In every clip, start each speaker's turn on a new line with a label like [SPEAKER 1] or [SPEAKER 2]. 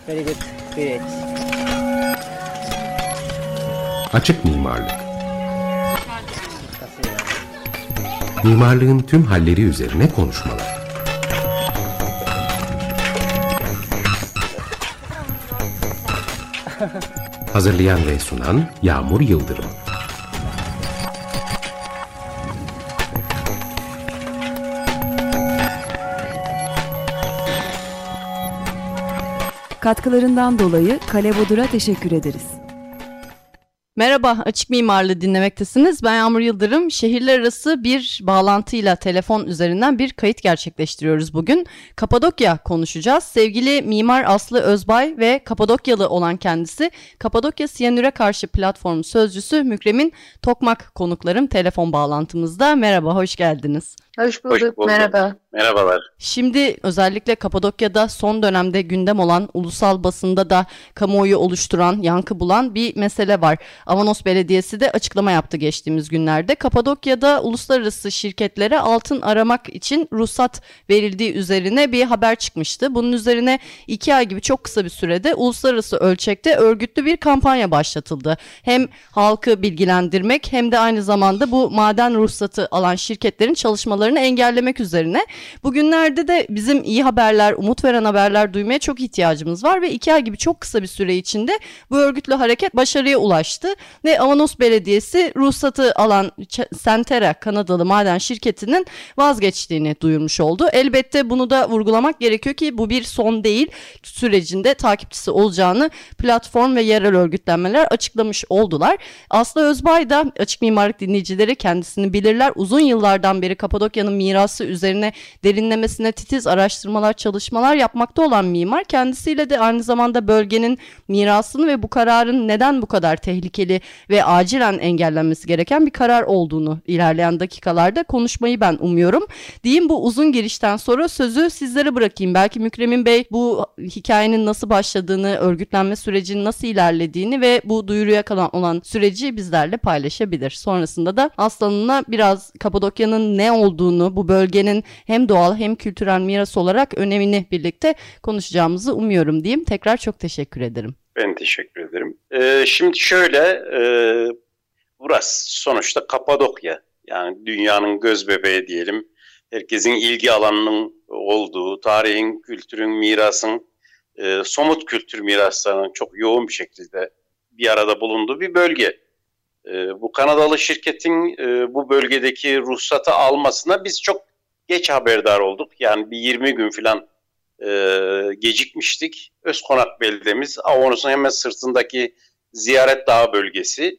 [SPEAKER 1] Very good. Great.
[SPEAKER 2] Açık mimarlık. Mimarlığın tüm halleri üzerine konuşmalar. Hazırlayan ve sunan Yağmur Yıldırım.
[SPEAKER 3] Katkılarından dolayı Kale Bodur'a teşekkür ederiz.
[SPEAKER 4] Merhaba, Açık Mimarlığı dinlemektesiniz. Ben Yağmur Yıldırım. Şehirler arası bir bağlantıyla telefon üzerinden bir kayıt gerçekleştiriyoruz bugün. Kapadokya konuşacağız. Sevgili mimar Aslı Özbay ve Kapadokyalı olan kendisi, Kapadokya Siyanüre Karşı Platformu Sözcüsü Mükremin Tokmak konuklarım telefon bağlantımızda. Merhaba, hoş geldiniz.
[SPEAKER 5] Hoş bulduk. Merhaba.
[SPEAKER 6] Merhabalar.
[SPEAKER 4] Şimdi özellikle Kapadokya'da son dönemde gündem olan, ulusal basında da kamuoyu oluşturan, yankı bulan bir mesele var. Avanos Belediyesi de açıklama yaptı geçtiğimiz günlerde. Kapadokya'da uluslararası şirketlere altın aramak için ruhsat verildiği üzerine bir haber çıkmıştı. Bunun üzerine 2 ay gibi çok kısa bir sürede uluslararası ölçekte örgütlü bir kampanya başlatıldı. Hem halkı bilgilendirmek hem de aynı zamanda bu maden ruhsatı alan şirketlerin çalışmalarını engellemek üzerine. Bugünlerde de bizim iyi haberler, umut veren haberler duymaya çok ihtiyacımız var ve 2 ay gibi çok kısa bir süre içinde bu örgütlü hareket başarıya ulaştı ve Avanos Belediyesi ruhsatı alan Centerra Kanadalı maden şirketinin vazgeçtiğini duyurmuş oldu. Elbette bunu da vurgulamak gerekiyor ki bu bir son değil, sürecinde takipçisi olacağını platform ve yerel örgütlenmeler açıklamış oldular. Aslı Özbay da Açık Mimarlık dinleyicileri kendisini bilirler. Uzun yıllardan beri Kapadokya'nın mirası üzerine derinlemesine titiz araştırmalar, çalışmalar yapmakta olan mimar. Kendisiyle de aynı zamanda bölgenin mirasını ve bu kararın neden bu kadar tehlikeli ve acilen engellenmesi gereken bir karar olduğunu ilerleyen dakikalarda konuşmayı ben umuyorum. Diyeyim, bu uzun girişten sonra sözü sizlere bırakayım. Belki Mükremin Bey bu hikayenin nasıl başladığını, örgütlenme sürecinin nasıl ilerlediğini ve bu duyuruya kalan olan süreci bizlerle paylaşabilir. Sonrasında da Aslan'la biraz Kapadokya'nın ne olduğunu, bu bölgenin hem doğal hem kültürel miras olarak önemini birlikte konuşacağımızı umuyorum diyeyim. Tekrar çok teşekkür ederim.
[SPEAKER 6] Ben teşekkür ederim. Şimdi şöyle, burası sonuçta Kapadokya. Yani dünyanın göz bebeği diyelim. Herkesin ilgi alanının olduğu, tarihin, kültürün, mirasın, somut kültür miraslarının çok yoğun bir şekilde bir arada bulunduğu bir bölge. Bu Kanadalı şirketin bu bölgedeki ruhsatı almasına biz çok geç haberdar olduk. Yani bir 20 gün falan gecikmiştik. Özkonak beldemiz, Avanos'un hemen sırtındaki Ziyaret Dağı bölgesi.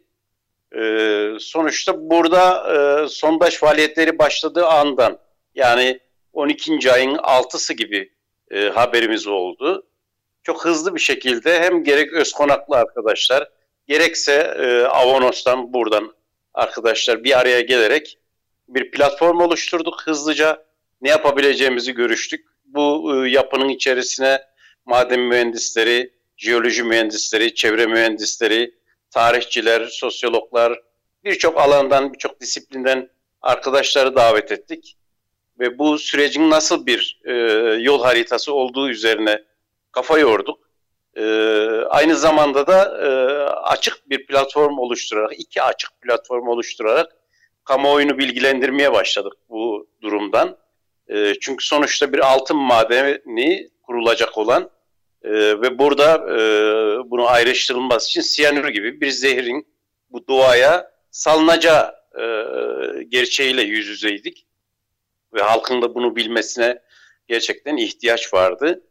[SPEAKER 6] Sonuçta burada sondaj faaliyetleri başladığı andan, yani 12. ayın 6'sı gibi haberimiz oldu. Çok hızlı bir şekilde hem gerek Özkonaklı arkadaşlar, gerekse Avanos'tan buradan arkadaşlar bir araya gelerek bir platform oluşturduk. Hızlıca ne yapabileceğimizi görüştük. Bu yapının içerisine maden mühendisleri, jeoloji mühendisleri, çevre mühendisleri, tarihçiler, sosyologlar, birçok alandan, birçok disiplinden arkadaşları davet ettik. Ve bu sürecin nasıl bir yol haritası olduğu üzerine kafa yorduk. Aynı zamanda da açık bir platform oluşturarak, 2 açık platform oluşturarak kamuoyunu bilgilendirmeye başladık bu durumdan. Çünkü sonuçta bir altın madeni kurulacak olan ve burada bunu ayrıştırılması için siyanür gibi bir zehrin bu doğaya salınacağı gerçeğiyle yüz yüzeydik. Ve halkın da bunu bilmesine gerçekten ihtiyaç vardı.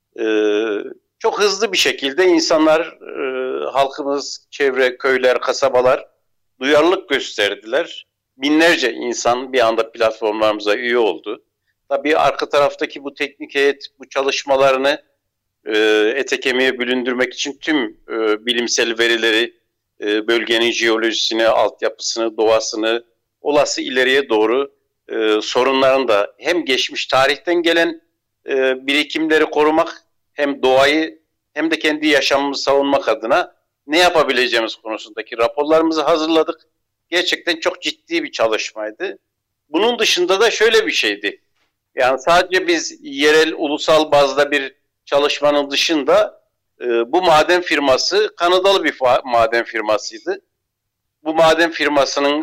[SPEAKER 6] Çok hızlı bir şekilde insanlar, halkımız, çevre, köyler, kasabalar duyarlılık gösterdiler. Binlerce insan bir anda platformlarımıza üye oldu. Tabii arka taraftaki bu teknik heyet bu çalışmalarını ete kemiğe büründürmek için tüm bilimsel verileri, bölgenin jeolojisini, altyapısını, doğasını, olası ileriye doğru sorunların da hem geçmiş tarihten gelen birikimleri korumak, hem doğayı hem de kendi yaşamımızı savunmak adına ne yapabileceğimiz konusundaki raporlarımızı hazırladık. Gerçekten çok ciddi bir çalışmaydı. Bunun dışında da şöyle bir şeydi. Yani sadece biz yerel, ulusal bazda bir çalışmanın dışında Bu maden firması Kanadalı bir maden firmasıydı. Bu maden firmasının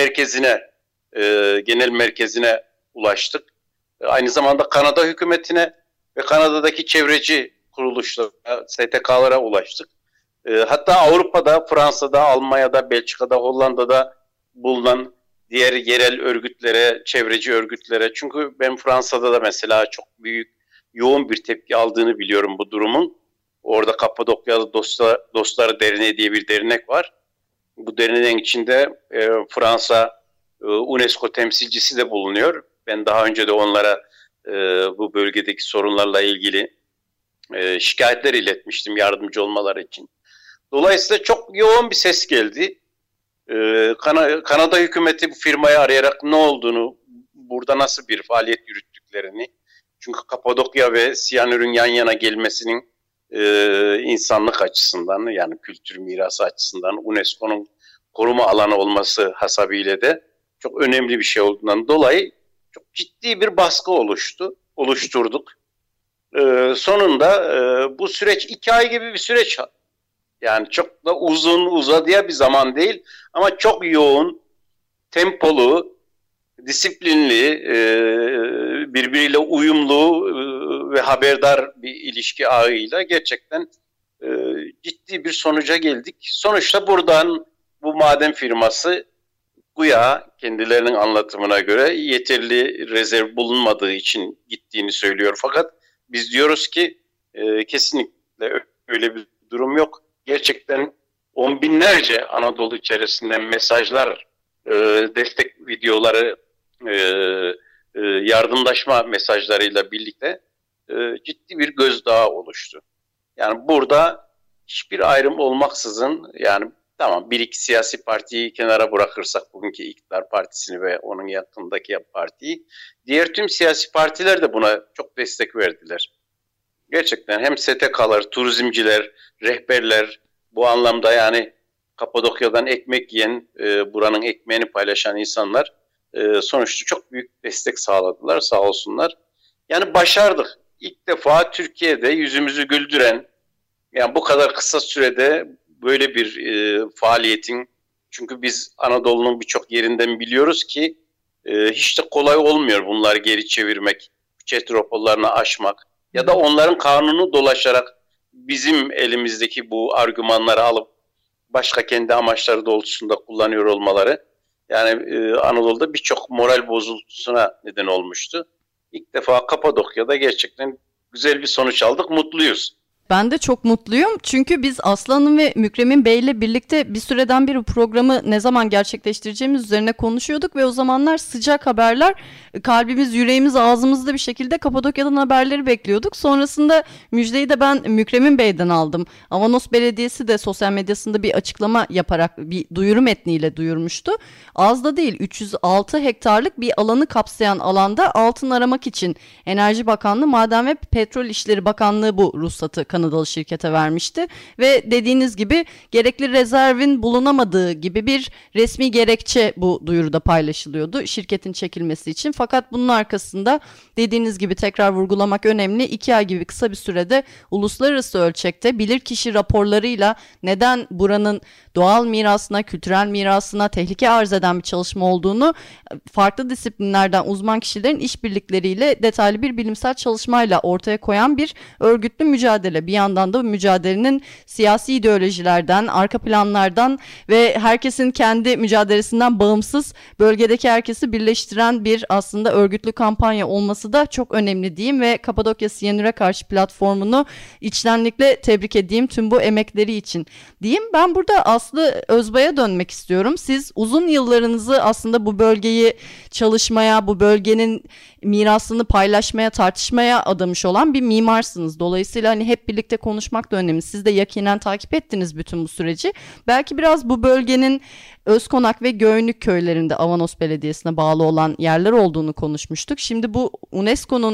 [SPEAKER 6] genel merkezine ulaştık. Aynı zamanda Kanada hükümetine ve Kanada'daki çevreci kuruluşlara, STK'lara ulaştık. Hatta Avrupa'da, Fransa'da, Almanya'da, Belçika'da, Hollanda'da bulunan diğer yerel örgütlere, çevreci örgütlere. Çünkü ben Fransa'da da mesela çok büyük, yoğun bir tepki aldığını biliyorum bu durumun. Orada Kapadokya'da Dostları Derneği diye bir dernek var. Bu derneğin içinde Fransa UNESCO temsilcisi de bulunuyor. Ben daha önce de onlara bu bölgedeki sorunlarla ilgili şikayetler iletmiştim yardımcı olmaları için. Dolayısıyla çok yoğun bir ses geldi. Kanada hükümeti bu firmayı arayarak ne olduğunu, burada nasıl bir faaliyet yürüttüklerini, çünkü Kapadokya ve siyanürün yan yana gelmesinin insanlık açısından, yani kültür mirası açısından UNESCO'nun koruma alanı olması hasebiyle de çok önemli bir şey olduğundan dolayı çok ciddi bir baskı oluşturduk. Sonunda bu süreç 2 ay gibi bir süreç. Yani çok da uzadıya bir zaman değil ama çok yoğun, tempolu, disiplinli, birbiriyle uyumlu ve haberdar bir ilişki ağıyla gerçekten ciddi bir sonuca geldik. Sonuçta buradan bu maden firması güya kendilerinin anlatımına göre yeterli rezerv bulunmadığı için gittiğini söylüyor. Fakat biz diyoruz ki kesinlikle öyle bir durum yok. Gerçekten on binlerce Anadolu içerisinden mesajlar, destek videoları, yardımlaşma mesajlarıyla birlikte ciddi bir gözdağı oluştu. Yani burada hiçbir ayrım olmaksızın, yani tamam bir iki siyasi partiyi kenara bırakırsak bugünkü iktidar partisini ve onun yakındaki partiyi, diğer tüm siyasi partiler de buna çok destek verdiler. Gerçekten hem STK'lar, turizmciler, rehberler, bu anlamda yani Kapadokya'dan ekmek yiyen, buranın ekmeğini paylaşan insanlar sonuçta çok büyük destek sağladılar, sağ olsunlar. Yani başardık. İlk defa Türkiye'de yüzümüzü güldüren, yani bu kadar kısa sürede böyle bir faaliyetin, çünkü biz Anadolu'nun birçok yerinden biliyoruz ki hiç de kolay olmuyor bunları geri çevirmek, metropollarını aşmak ya da onların kanunu dolaşarak bizim elimizdeki bu argümanları alıp başka kendi amaçları doğrultusunda kullanıyor olmaları. Yani Anadolu'da birçok moral bozultusuna neden olmuştu. İlk defa Kapadokya'da gerçekten güzel bir sonuç aldık, mutluyuz.
[SPEAKER 4] Ben de çok mutluyum çünkü biz Aslı Hanım ve Mükremin Bey ile birlikte bir süreden beri programı ne zaman gerçekleştireceğimiz üzerine konuşuyorduk ve o zamanlar sıcak haberler, kalbimiz, yüreğimiz ağzımızda bir şekilde Kapadokya'dan haberleri bekliyorduk. Sonrasında müjdeyi de ben Mükremin Bey'den aldım. Avanos Belediyesi de sosyal medyasında bir açıklama yaparak bir duyuru metniyle duyurmuştu. Az da değil, 306 hektarlık bir alanı kapsayan alanda altın aramak için Enerji Bakanlığı, Maden ve Petrol İşleri Bakanlığı bu ruhsatı Kanadalı şirkete vermişti ve dediğiniz gibi gerekli rezervin bulunamadığı gibi bir resmi gerekçe bu duyuruda paylaşılıyordu şirketin çekilmesi için. Fakat bunun arkasında dediğiniz gibi tekrar vurgulamak önemli, 2 ay gibi kısa bir sürede uluslararası ölçekte bilirkişi raporlarıyla neden buranın doğal mirasına, kültürel mirasına tehlike arz eden bir çalışma olduğunu farklı disiplinlerden uzman kişilerin işbirlikleriyle detaylı bir bilimsel çalışmayla ortaya koyan bir örgütlü mücadele. Bir yandan da bu mücadelenin siyasi ideolojilerden, arka planlardan ve herkesin kendi mücadelesinden bağımsız bölgedeki herkesi birleştiren bir aslında örgütlü kampanya olması da çok önemli diyeyim ve Kapadokya Siyanür'e karşı platformunu içtenlikle tebrik edeyim tüm bu emekleri için diyeyim. Ben burada Aslı Özbay'a dönmek istiyorum. Siz uzun yıllarınızı aslında bu bölgeyi çalışmaya, bu bölgenin mirasını paylaşmaya, tartışmaya adamış olan bir mimarsınız. Dolayısıyla hani hep birlikte konuşmak da önemli. Siz de yakinen takip ettiniz bütün bu süreci. Belki biraz bu bölgenin Özkonak ve Göynük köylerinde Avanos Belediyesi'ne bağlı olan yerler olduğunu konuşmuştuk. Şimdi bu UNESCO'nun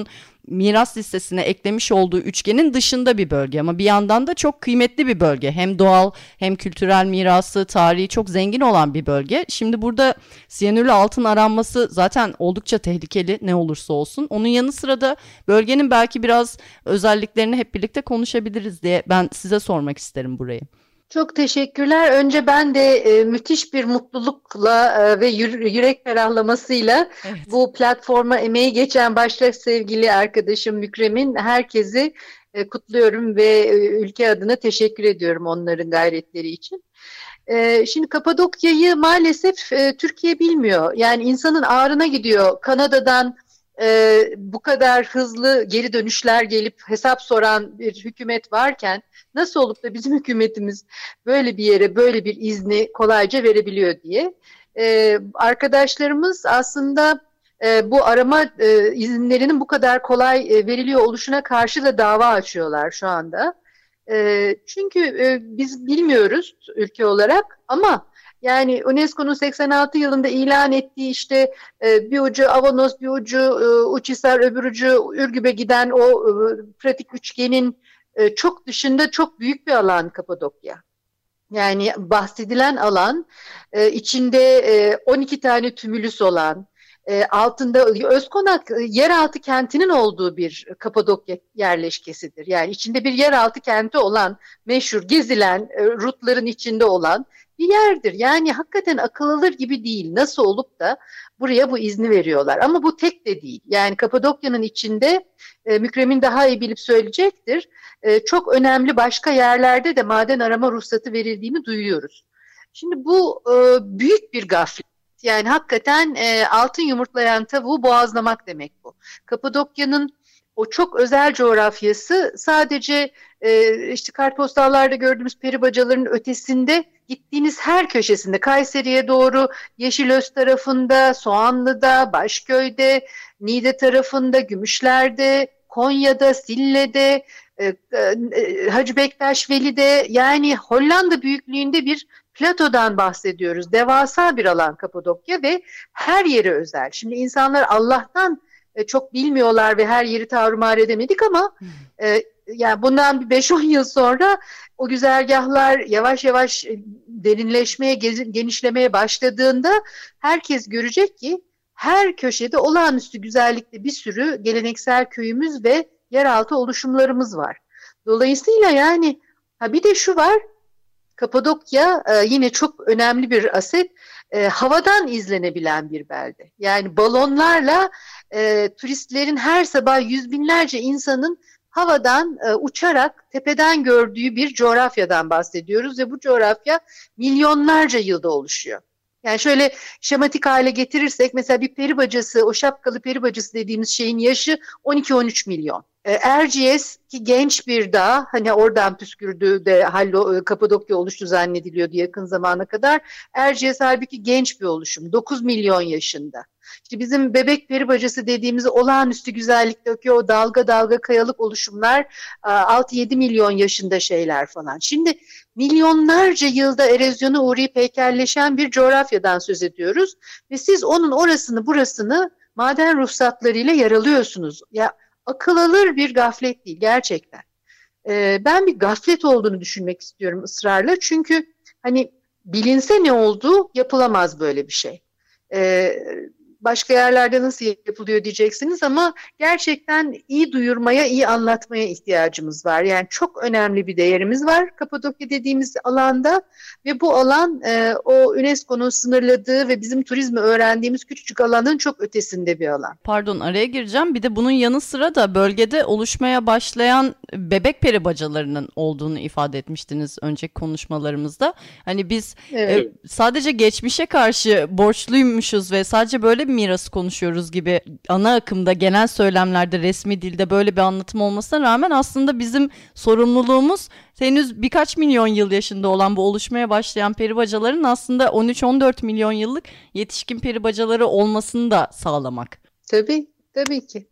[SPEAKER 4] miras listesine eklemiş olduğu üçgenin dışında bir bölge ama bir yandan da çok kıymetli bir bölge. Hem doğal hem kültürel mirası, tarihi çok zengin olan bir bölge. Şimdi burada siyanürlü altın aranması zaten oldukça tehlikeli ne olursa olsun. Onun yanı sıra da bölgenin belki biraz özelliklerini hep birlikte konuşabiliriz diye ben size sormak isterim burayı.
[SPEAKER 1] Çok teşekkürler. Önce ben de müthiş bir mutlulukla ve yürek ferahlamasıyla bu platforma emeği geçen başta sevgili arkadaşım Mükrem'in herkesi kutluyorum ve ülke adına teşekkür ediyorum onların gayretleri için. Şimdi Kapadokya'yı maalesef Türkiye bilmiyor. Yani insanın ağrına gidiyor. Kanada'dan bu kadar hızlı geri dönüşler gelip hesap soran bir hükümet varken nasıl olup da bizim hükümetimiz böyle bir yere böyle bir izni kolayca verebiliyor diye. Arkadaşlarımız aslında bu arama izinlerinin bu kadar kolay veriliyor oluşuna karşı da dava açıyorlar şu anda. Çünkü biz bilmiyoruz ülke olarak ama yani UNESCO'nun 86 yılında ilan ettiği işte bir ucu Avanos, bir ucu Uçhisar, öbür ucu Ürgüp'e giden o pratik üçgenin çok dışında çok büyük bir alan Kapadokya. Yani bahsedilen alan içinde 12 tane tümülüs olan, altında Özkonak yeraltı kentinin olduğu bir Kapadokya yerleşkesidir. Yani içinde bir yeraltı kenti olan, meşhur gezilen, rutların içinde olan bir yerdir. Yani hakikaten akıl alır gibi değil. Nasıl olup da buraya bu izni veriyorlar. Ama bu tek de değil. Yani Kapadokya'nın içinde Mükremin daha iyi bilip söyleyecektir. Çok önemli başka yerlerde de maden arama ruhsatı verildiğini duyuyoruz. Şimdi bu büyük bir gaflet. Yani hakikaten altın yumurtlayan tavuğu boğazlamak demek bu. Kapadokya'nın o çok özel coğrafyası sadece işte kartpostallarda gördüğümüz peri bacalarının ötesinde gittiğiniz her köşesinde Kayseri'ye doğru Yeşilöz tarafında, Soğanlı'da, Başköy'de, Niğde tarafında, Gümüşler'de, Konya'da, Sille'de, Hacı Bektaş Veli'de yani Hollanda büyüklüğünde bir platodan bahsediyoruz. Devasa bir alan Kapadokya ve her yeri özel. Şimdi insanlar Allah'tan çok bilmiyorlar ve her yeri tarumar edemedik ama yani bundan bir 5-10 yıl sonra o güzergahlar yavaş yavaş derinleşmeye, genişlemeye başladığında herkes görecek ki her köşede olağanüstü güzellikte bir sürü geleneksel köyümüz ve yeraltı oluşumlarımız var. Dolayısıyla yani bir de şu var, Kapadokya yine çok önemli bir aset, havadan izlenebilen bir belde. Yani balonlarla turistlerin her sabah yüz binlerce insanın havadan uçarak tepeden gördüğü bir coğrafyadan bahsediyoruz ve bu coğrafya milyonlarca yılda oluşuyor. Yani şöyle şematik hale getirirsek mesela bir peri bacası, o şapkalı peri bacası dediğimiz şeyin yaşı 12-13 milyon. Erciyes ki genç bir dağ, hani oradan püskürdü de Kapadokya oluştu zannediliyordu yakın zamana kadar. Erciyes halbuki genç bir oluşum, 9 milyon yaşında. İşte bizim bebek peri bacası dediğimiz olağanüstü güzellikteki o dalga dalga kayalık oluşumlar 6-7 milyon yaşında şeyler falan. Şimdi milyonlarca yılda erozyona uğrayıp heykelleşen bir coğrafyadan söz ediyoruz. Ve siz onun orasını burasını maden ruhsatlarıyla yaralıyorsunuz. Ya akıl alır bir gaflet değil gerçekten. Ben bir gaflet olduğunu düşünmek istiyorum ısrarla. Çünkü hani bilinse ne oldu yapılamaz böyle bir şey. Başka yerlerde nasıl yapılıyor diyeceksiniz ama gerçekten iyi duyurmaya, iyi anlatmaya ihtiyacımız var. Yani çok önemli bir değerimiz var Kapadokya dediğimiz alanda ve bu alan o UNESCO'nun sınırladığı ve bizim turizmi öğrendiğimiz küçücük alanın çok ötesinde bir alan.
[SPEAKER 4] Pardon araya gireceğim. Bir de bunun yanı sıra da bölgede oluşmaya başlayan bebek peri bacalarının olduğunu ifade etmiştiniz önceki konuşmalarımızda. Hani biz sadece geçmişe karşı borçluymuşuz ve sadece böyle bir mirası konuşuyoruz gibi ana akımda genel söylemlerde resmi dilde böyle bir anlatım olmasına rağmen aslında bizim sorumluluğumuz henüz birkaç milyon yıl yaşında olan bu oluşmaya başlayan peri bacaların aslında 13-14 milyon yıllık yetişkin peri bacaları olmasını da sağlamak.
[SPEAKER 1] Tabii ki.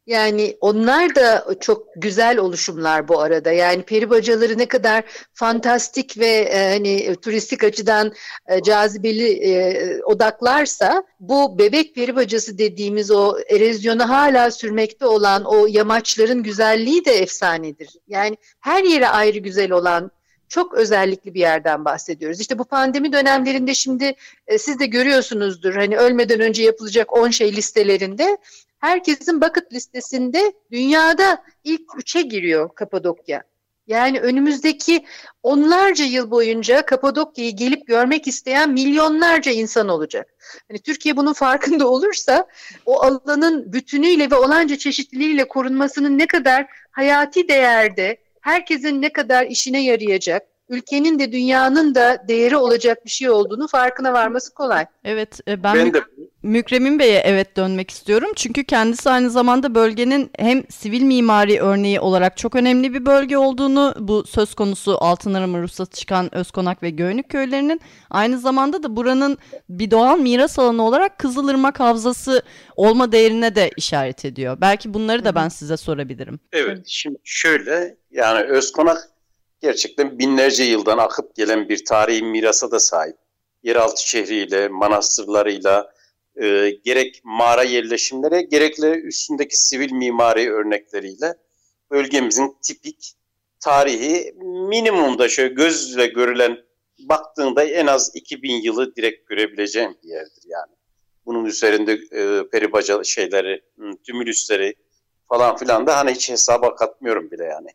[SPEAKER 1] Yani onlar da çok güzel oluşumlar bu arada. Yani peri bacaları ne kadar fantastik ve hani turistik açıdan cazibeli odaklarsa, bu bebek peri bacası dediğimiz o erozyonu hala sürmekte olan o yamaçların güzelliği de efsanedir. Yani her yere ayrı güzel olan çok özellikli bir yerden bahsediyoruz. İşte bu pandemi dönemlerinde şimdi siz de görüyorsunuzdur, hani ölmeden önce yapılacak 10 şey listelerinde herkesin bucket listesinde dünyada ilk 3'e giriyor Kapadokya. Yani önümüzdeki onlarca yıl boyunca Kapadokya'yı gelip görmek isteyen milyonlarca insan olacak. Hani Türkiye bunun farkında olursa o alanın bütünüyle ve olanca çeşitliliğiyle korunmasının ne kadar hayati değerde, herkesin ne kadar işine yarayacak, ülkenin de dünyanın da değeri olacak bir şey olduğunu farkına varması kolay.
[SPEAKER 4] Evet,
[SPEAKER 6] Ben de
[SPEAKER 4] Mükremin Bey'e dönmek istiyorum. Çünkü kendisi aynı zamanda bölgenin hem sivil mimari örneği olarak çok önemli bir bölge olduğunu, bu söz konusu Altınarama ruhsatı çıkan Özkonak ve Göynük köylerinin, aynı zamanda da buranın bir doğal miras alanı olarak Kızılırmak Havzası olma değerine de işaret ediyor. Belki bunları da ben size sorabilirim.
[SPEAKER 6] Evet, şimdi şöyle, yani Özkonak gerçekten binlerce yıldan akıp gelen bir tarihi mirasa da sahip. Yeraltı şehriyle, manastırlarıyla, gerek mağara yerleşimlere, gerekle üstündeki sivil mimari örnekleriyle bölgemizin tipik tarihi, minimumda şöyle gözle görülen, baktığında en az 2000 yılı direkt görebileceğim bir yerdir yani. Bunun üzerinde peribaca şeyleri, tümülüsleri falan filan da hani hiç hesaba katmıyorum bile yani.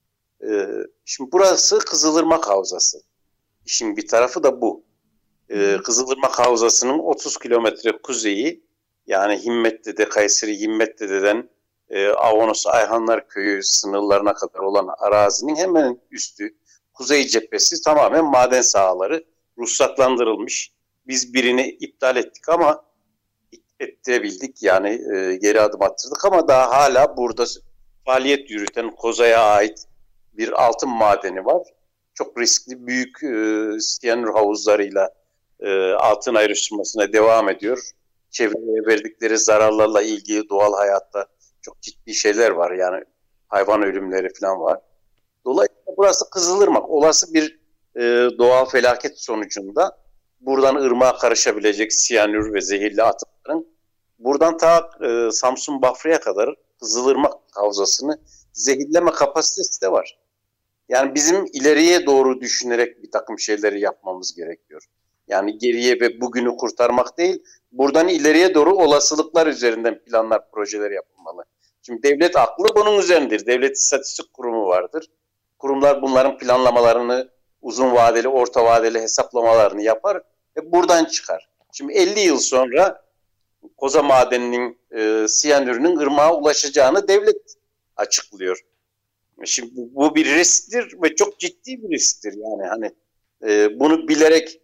[SPEAKER 6] Şimdi burası Kızılırmak Havzası. İşin bir tarafı da bu. Kızılırmak Havzası'nın 30 kilometre kuzeyi, yani Himmetdede, Kayseri Himmetdede'den Avanos Ayhanlar Köyü sınırlarına kadar olan arazinin hemen üstü, kuzey cephesi tamamen maden sahaları, ruhsatlandırılmış. Biz birini iptal ettik ama ettirebildik, yani geri adım attırdık ama daha hala burada faaliyet yürüten Koza'ya ait bir altın madeni var. Çok riskli, büyük siyanür havuzlarıyla altın ayrıştırmasına devam ediyor. Çevreye verdikleri zararlarla ilgili doğal hayatta çok ciddi şeyler var. Yani hayvan ölümleri falan var. Dolayısıyla burası Kızılırmak. Olası bir doğal felaket sonucunda buradan ırmağa karışabilecek siyanür ve zehirli atıkların buradan ta Samsun Bafra'ya kadar Kızılırmak Havzası'nı zehirleme kapasitesi de var. Yani bizim ileriye doğru düşünerek bir takım şeyleri yapmamız gerekiyor. Yani geriye ve bugünü kurtarmak değil, buradan ileriye doğru olasılıklar üzerinden planlar, projeler yapılmalı. Şimdi devlet aklı bunun üzerindedir. Devlet İstatistik Kurumu vardır. Kurumlar bunların planlamalarını, uzun vadeli, orta vadeli hesaplamalarını yapar ve buradan çıkar. Şimdi 50 yıl sonra Koza madeninin siyanürünün ırmağa ulaşacağını devlet açıklıyor. Şimdi bu bir risktir ve çok ciddi bir risktir. Yani hani bunu bilerek,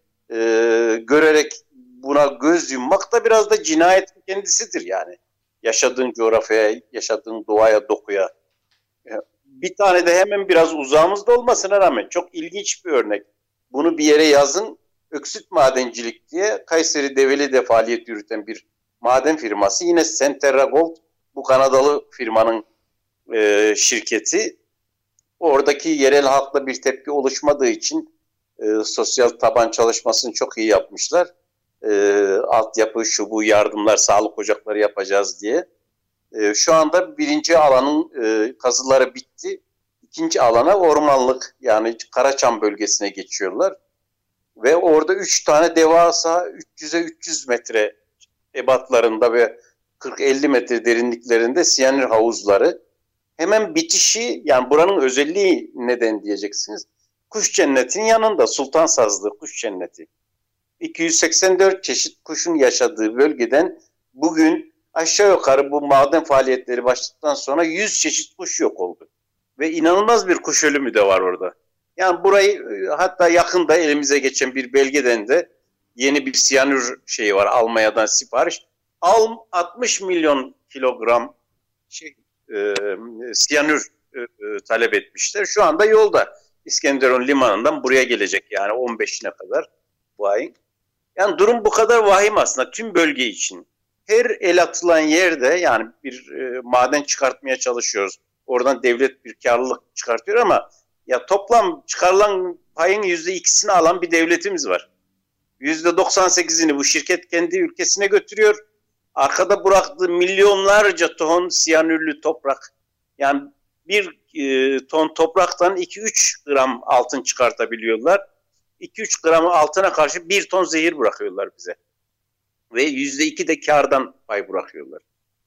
[SPEAKER 6] görerek buna göz yummak da biraz da cinayetin kendisidir yani. Yaşadığın coğrafyaya, yaşadığın doğaya, dokuya. Bir tane de hemen biraz uzağımızda olmasına rağmen çok ilginç bir örnek. Bunu bir yere yazın. Öksüt Madencilik diye Kayseri Develi'de faaliyet yürüten bir maden firması. Yine Centerra Gold, bu Kanadalı firmanın şirketi. Oradaki yerel halkla bir tepki oluşmadığı için sosyal taban çalışmasını çok iyi yapmışlar. Altyapı, şu bu yardımlar, sağlık ocakları yapacağız diye. Şu anda birinci alanın kazıları bitti. İkinci alana ormanlık, yani Karaçam bölgesine geçiyorlar. Ve orada 3 tane devasa 300'e 300 metre ebatlarında ve 40-50 metre derinliklerinde siyanür havuzları. Hemen bitişi, yani buranın özelliği neden diyeceksiniz. Kuş cennetinin yanında, Sultansazlı kuş cenneti. 284 çeşit kuşun yaşadığı bölgeden bugün aşağı yukarı bu maden faaliyetleri başladıktan sonra 100 çeşit kuş yok oldu. Ve inanılmaz bir kuş ölümü de var orada. Yani burayı, hatta yakında elimize geçen bir belgeden de yeni bir siyanür şeyi var, Almanya'dan sipariş. 60 milyon kilogram siyanür talep etmişler. Şu anda yolda. İskenderun limanından buraya gelecek, yani 15'ine kadar bu ayın. Yani durum bu kadar vahim aslında tüm bölge için. her el atılan yerde yani bir maden çıkartmaya çalışıyoruz. Oradan devlet bir karlılık çıkartıyor ama ya toplam çıkarılan payın %2'sini alan bir devletimiz var. %98'ini bu şirket kendi ülkesine götürüyor. Arkada bıraktığı milyonlarca ton siyanürlü toprak. Yani bir ton topraktan 2-3 gram altın çıkartabiliyorlar. 2-3 gram altına karşı 1 ton zehir bırakıyorlar bize. Ve %2 de kardan pay bırakıyorlar.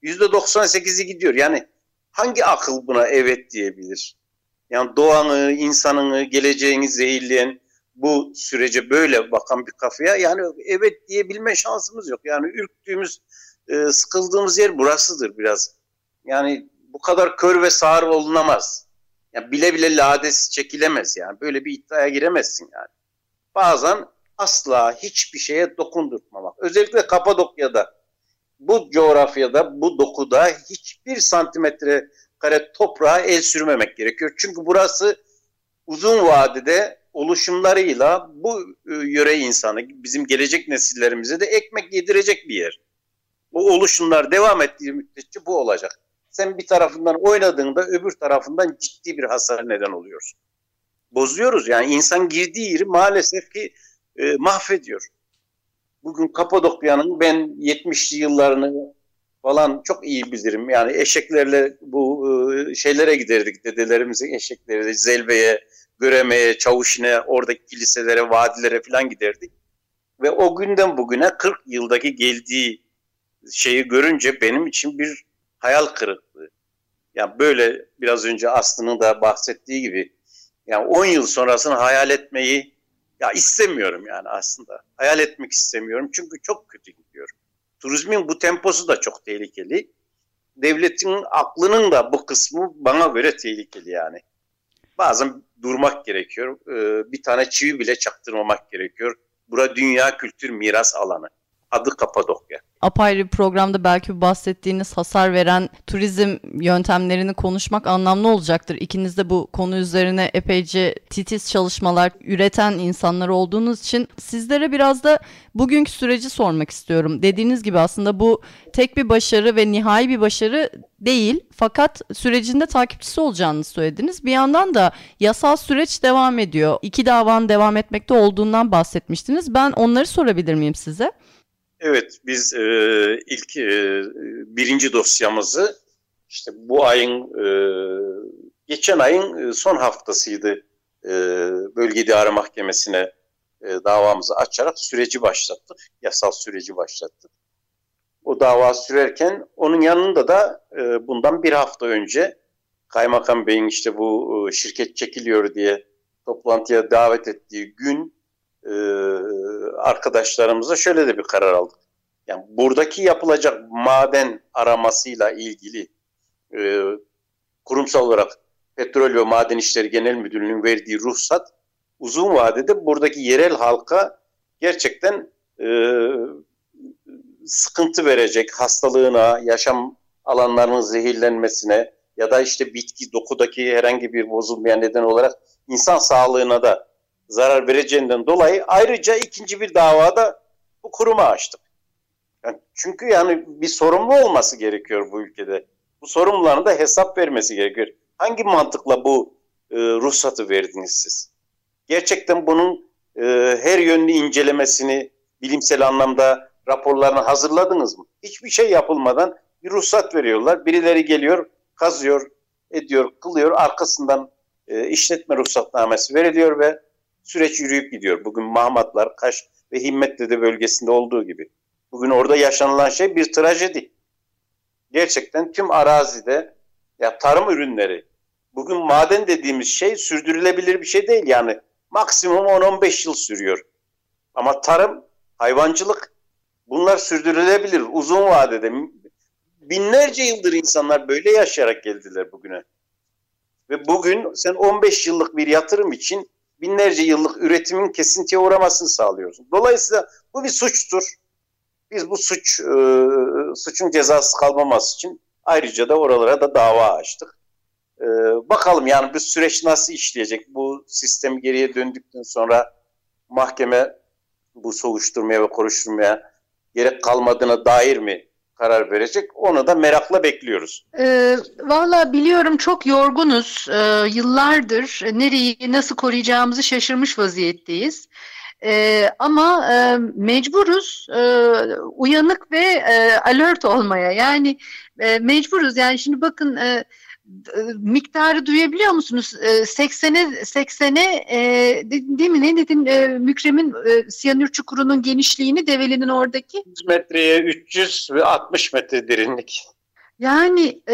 [SPEAKER 6] %98'i gidiyor. Yani hangi akıl buna evet diyebilir? Yani doğanı, insanını, geleceğini zehirleyen bu sürece böyle bakan bir kafaya yani evet diyebilme şansımız yok. Yani ürktüğümüz, sıkıldığımız yer burasıdır biraz. Yani bu kadar kör ve sağır olunamaz. Yani bile bile lades çekilemez yani. Böyle bir iddiaya giremezsin yani. Bazen asla hiçbir şeye dokundurtmamak. Özellikle Kapadokya'da, bu coğrafyada, bu dokuda hiçbir santimetre kare toprağa el sürmemek gerekiyor. Çünkü burası uzun vadede oluşumlarıyla bu yöre insanı, bizim gelecek nesillerimize de ekmek yedirecek bir yer. Bu oluşumlar devam ettiği müddetçe bu olacak. Sen bir tarafından oynadığında öbür tarafından ciddi bir hasar neden oluyorsun. Bozuyoruz yani insan girdiği yeri maalesef ki mahvediyor. Bugün Kapadokya'nın ben 70'li yıllarını falan çok iyi bilirim. Yani eşeklerle bu şeylere giderdik. Dedelerimizin eşekleri Zelve'ye, Göreme'ye, Çavuşin'e, oradaki kiliselere, vadilere falan giderdik. Ve o günden bugüne 40 yıldaki geldiği şeyi görünce benim için bir hayal kırıklığı. Yani böyle biraz önce Aslı'nın da bahsettiği gibi yani 10 yıl sonrasını hayal etmeyi ya istemiyorum yani aslında. Hayal etmek istemiyorum çünkü çok kötü gidiyor. Turizmin bu temposu da çok tehlikeli. Devletin aklının da bu kısmı bana göre tehlikeli yani. Bazen durmak gerekiyor. Bir tane çivi bile çaktırmamak gerekiyor. Bura dünya kültür miras alanı. Adı Kapadokya.
[SPEAKER 4] Apayrı bir programda belki bahsettiğiniz hasar veren turizm yöntemlerini konuşmak anlamlı olacaktır. İkiniz de bu konu üzerine epeyce titiz çalışmalar üreten insanlar olduğunuz için sizlere biraz da bugünkü süreci sormak istiyorum. Dediğiniz gibi aslında bu tek bir başarı ve nihai bir başarı değil. Fakat sürecinde takipçisi olacağını söylediniz. Bir yandan da yasal süreç devam ediyor. 2 davanın devam etmekte olduğundan bahsetmiştiniz. Ben onları sorabilir miyim size?
[SPEAKER 6] Evet, biz ilk birinci dosyamızı işte bu ayın, geçen ayın son haftasıydı. Bölge İdare Mahkemesi'ne davamızı açarak süreci başlattık, yasal süreci başlattık. O dava sürerken onun yanında da bundan bir hafta önce Kaymakam Bey'in işte bu şirket çekiliyor diye toplantıya davet ettiği gün arkadaşlarımıza şöyle de bir karar aldık. Yani buradaki yapılacak maden aramasıyla ilgili kurumsal olarak Petrol ve Maden İşleri Genel Müdürlüğü'nün verdiği ruhsat uzun vadede buradaki yerel halka gerçekten sıkıntı verecek, hastalığına, yaşam alanlarının zehirlenmesine ya da işte bitki dokudaki herhangi bir bozulmaya neden olarak insan sağlığına da zarar vereceğinden dolayı ayrıca ikinci bir davada bu kuruma açtık. Yani çünkü yani bir sorumlu olması gerekiyor bu ülkede. Bu sorumluların da hesap vermesi gerekiyor. Hangi mantıkla bu ruhsatı verdiniz siz? Gerçekten bunun her yönlü incelemesini, bilimsel anlamda raporlarını hazırladınız mı? Hiçbir şey yapılmadan bir ruhsat veriyorlar. Birileri geliyor, kazıyor, ediyor, kılıyor. Arkasından işletme ruhsatnamesi veriliyor ve süreç yürüyüp gidiyor. Bugün Mahmatlar, Kaş ve Himmetdere bölgesinde olduğu gibi. Bugün orada yaşanılan şey bir trajedi. Gerçekten tüm arazide ya tarım ürünleri, bugün maden dediğimiz şey sürdürülebilir bir şey değil yani. Maksimum 10-15 yıl sürüyor. Ama tarım, hayvancılık bunlar sürdürülebilir uzun vadede. Binlerce yıldır insanlar böyle yaşayarak geldiler bugüne. Ve bugün sen 15 yıllık bir yatırım için binlerce yıllık üretimin kesintiye uğramasını sağlıyorsun. Dolayısıyla bu bir suçtur. Biz bu suçun cezasız kalmaması için ayrıca da oralara da dava açtık. Bakalım yani bu süreç nasıl işleyecek? Bu sistem geriye döndükten sonra mahkeme bu soruşturmaya ve soruşturmaya gerek kalmadığına dair mi karar verecek. Onu da merakla bekliyoruz.
[SPEAKER 1] Valla biliyorum çok yorgunuz. Yıllardır nereyi nasıl koruyacağımızı şaşırmış vaziyetteyiz. Ama mecburuz uyanık ve alert olmaya. Yani mecburuz. Yani şimdi bakın miktarı duyabiliyor musunuz? 80'e değil mi? Ne dedin? Mükrem'in siyanür çukurunun genişliğini, Develi'nin oradaki
[SPEAKER 6] 100 metreye 360 metre derinlik.
[SPEAKER 1] yani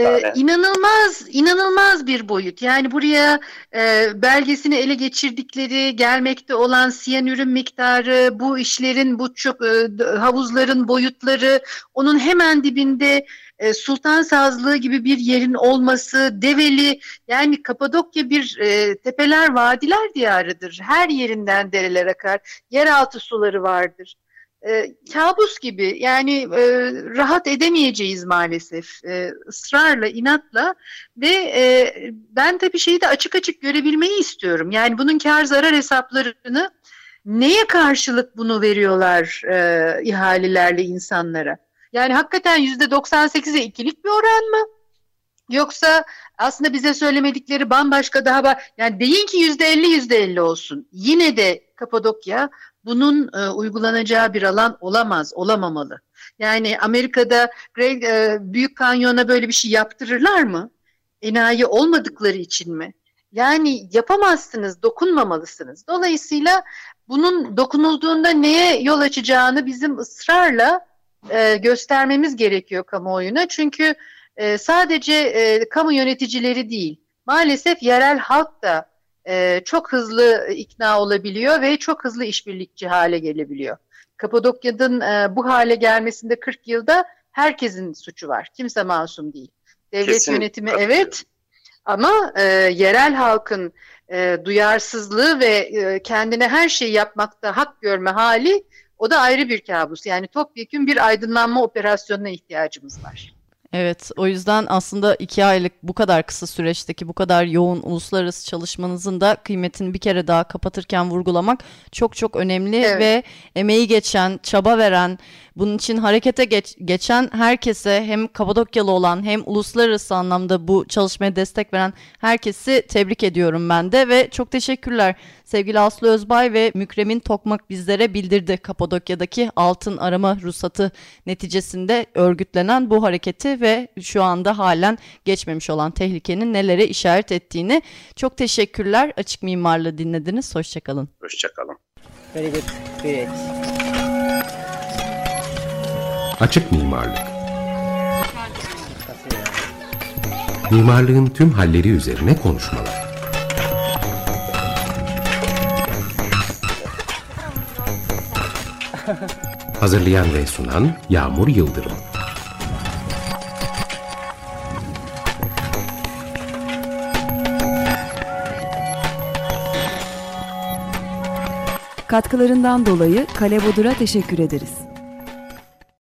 [SPEAKER 1] inanılmaz bir boyut. Yani buraya belgesini ele geçirdikleri, gelmekte olan siyanürün miktarı, bu işlerin, bu çok havuzların boyutları, onun hemen dibinde Sultan Sazlığı gibi bir yerin olması, Develi, yani Kapadokya bir tepeler, vadiler diyarıdır. Her yerinden dereler akar, yeraltı suları vardır. Kabus gibi, yani rahat edemeyeceğiz maalesef, ısrarla, inatla ve ben tabii şeyi de açık açık görebilmeyi istiyorum. Yani bunun kar zarar hesaplarını, neye karşılık bunu veriyorlar ihalelerle insanlara? Yani hakikaten %98'e ikilik bir oran mı? Yoksa aslında bize söylemedikleri bambaşka daha var. Yani deyin ki %50 olsun. Yine de Kapadokya bunun uygulanacağı bir alan olamaz, olamamalı. Yani Amerika'da Büyük Kanyon'a böyle bir şey yaptırırlar mı? Enayi olmadıkları için mi? Yani yapamazsınız, dokunmamalısınız. Dolayısıyla bunun dokunulduğunda neye yol açacağını bizim ısrarla göstermemiz gerekiyor kamuoyuna. Çünkü sadece kamu yöneticileri değil, maalesef yerel halk da çok hızlı ikna olabiliyor ve çok hızlı işbirlikçi hale gelebiliyor. Kapadokya'nın bu hale gelmesinde 40 yılda herkesin suçu var. Kimse masum değil. Devlet
[SPEAKER 6] Kesinlikle
[SPEAKER 1] yönetimi evet, ama yerel halkın duyarsızlığı ve kendine her şeyi yapmakta hak görme hali, o da ayrı bir kabus. Yani topyekün bir aydınlanma operasyonuna ihtiyacımız var.
[SPEAKER 4] Evet, o yüzden aslında 2 aylık bu kadar kısa süreçteki bu kadar yoğun uluslararası çalışmanızın da kıymetini bir kere daha kapatırken vurgulamak çok çok önemli.
[SPEAKER 1] Evet.
[SPEAKER 4] Ve emeği geçen, çaba veren, bunun için harekete geçen herkese, hem Kapadokyalı olan hem uluslararası anlamda bu çalışmaya destek veren herkesi tebrik ediyorum ben de ve çok teşekkürler. Sevgili Aslı Özbay ve Mükremin Tokmak bizlere bildirdi Kapadokya'daki altın arama ruhsatı neticesinde örgütlenen bu hareketi ve şu anda halen geçmemiş olan tehlikenin nelere işaret ettiğini. Çok teşekkürler. Açık Mimarlığı dinlediniz. Hoşçakalın.
[SPEAKER 6] Hoşçakalın.
[SPEAKER 5] Very good. Great.
[SPEAKER 2] Açık Mimarlık. Mimarlığın tüm halleri üzerine konuşmalar. Hazırlayan ve sunan Yağmur Yıldırım.
[SPEAKER 3] Katkılarından dolayı Kale Bodur'a teşekkür ederiz.